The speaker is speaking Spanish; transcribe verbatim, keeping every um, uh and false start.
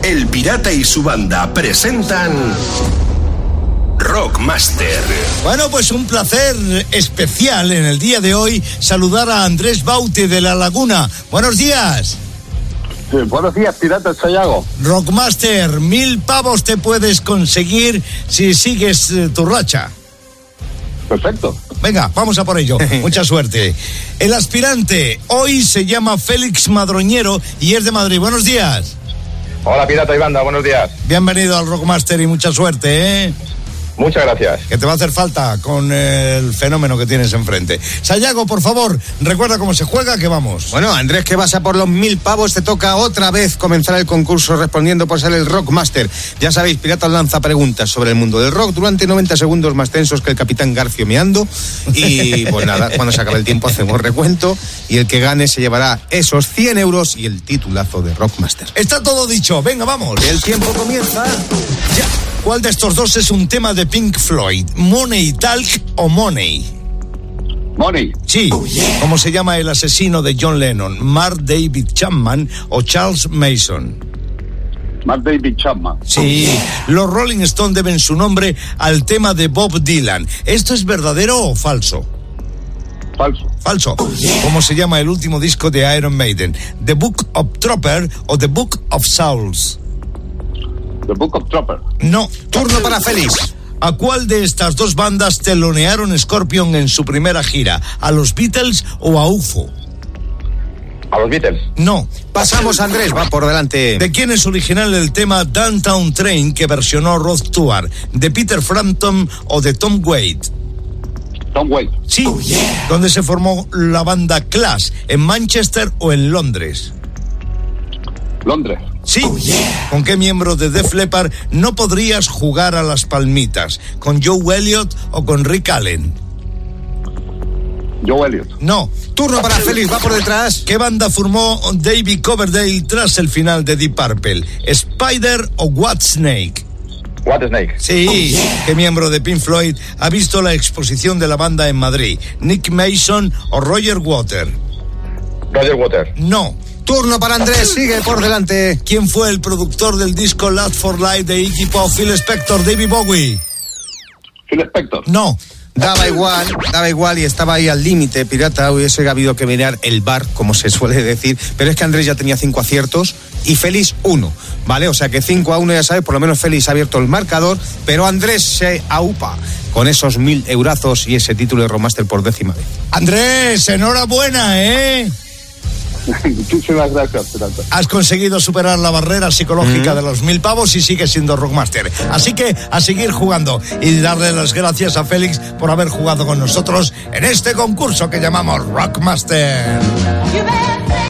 El Pirata y su banda presentan Rockmaster. Bueno, pues un placer especial en el día de hoy saludar a Andrés Baute de La Laguna. Buenos días. Sí, buenos días, Pirata Sayago. Rockmaster, mil pavos te puedes conseguir si sigues eh, tu racha. Perfecto. Venga, vamos a por ello. Mucha suerte. El aspirante hoy se llama Félix Madroñero y es de Madrid. Buenos días. Hola, Pirata y banda, buenos días. Bienvenido al Rockmaster y mucha suerte, ¿eh? Muchas gracias. Que te va a hacer falta con el fenómeno que tienes enfrente. Sayago, por favor, recuerda cómo se juega, que vamos. Bueno, Andrés, que vas a por los mil pavos, te toca otra vez comenzar el concurso respondiendo por ser el Rockmaster. Ya sabéis, Pirata lanza preguntas sobre el mundo del rock durante noventa segundos más tensos que el Capitán Garcio meando. Y pues nada, cuando se acabe el tiempo hacemos recuento y el que gane se llevará esos cien euros y el titulazo de Rockmaster. Está todo dicho, venga, vamos. El tiempo comienza ya. ¿Cuál de estos dos es un tema de Pink Floyd? ¿Money Talk o Money? Money. Sí. Oh, yeah. ¿Cómo se llama el asesino de John Lennon? ¿Mark David Chapman o Charles Mason? Mark David Chapman. Sí. Los Rolling Stones deben su nombre al tema de Bob Dylan. ¿Esto es verdadero o falso? Falso. Falso. Oh, yeah. ¿Cómo se llama el último disco de Iron Maiden? ¿The Book of Trooper o The Book of Souls? The Book of Trooper. No. Turno para Félix. ¿A cuál de estas dos bandas telonearon Scorpion en su primera gira? ¿A los Beatles o a U F O? A los Beatles. No. Pasamos, Andrés, va por delante. ¿De quién es original el tema Downtown Train que versionó Rod Stewart? ¿De Peter Frampton o de Tom Waits? Tom Waits. Sí. Oh, yeah. ¿Dónde se formó la banda Clash? ¿En Manchester o en Londres? Londres. Sí. Oh, yeah. ¿Con qué miembro de Def Leppard no podrías jugar a las palmitas? ¿Con Joe Elliott o con Rick Allen? Joe Elliott. No. Turno para Félix, va por detrás. ¿Qué banda formó David Coverdale tras el final de Deep Purple? ¿Spider o Whitesnake? Whitesnake. Sí. Oh, yeah. ¿Qué miembro de Pink Floyd ha visto la exposición de la banda en Madrid? ¿Nick Mason o Roger Waters? Roger Waters. No. Turno para Andrés, sigue por delante. ¿Quién fue el productor del disco Last for Life de Iggy Pop? ¿Phil Spector, David Bowie? Phil Spector. No. Daba igual, daba igual y estaba ahí al límite, Pirata. Hubiese habido que mirar el bar, como se suele decir. Pero es que Andrés ya tenía cinco aciertos y Félix uno, ¿vale? O sea que cinco a uno, ya sabes, por lo menos Félix ha abierto el marcador. Pero Andrés se aupa con esos mil eurazos y ese título de Rockmaster por décima vez. Andrés, enhorabuena, ¿eh? Muchísimas gracias, Pirata. Has conseguido superar la barrera psicológica mm. de los mil pavos y sigues siendo Rockmaster. Así que a seguir jugando y darle las gracias a Félix por haber jugado con nosotros en este concurso que llamamos Rockmaster.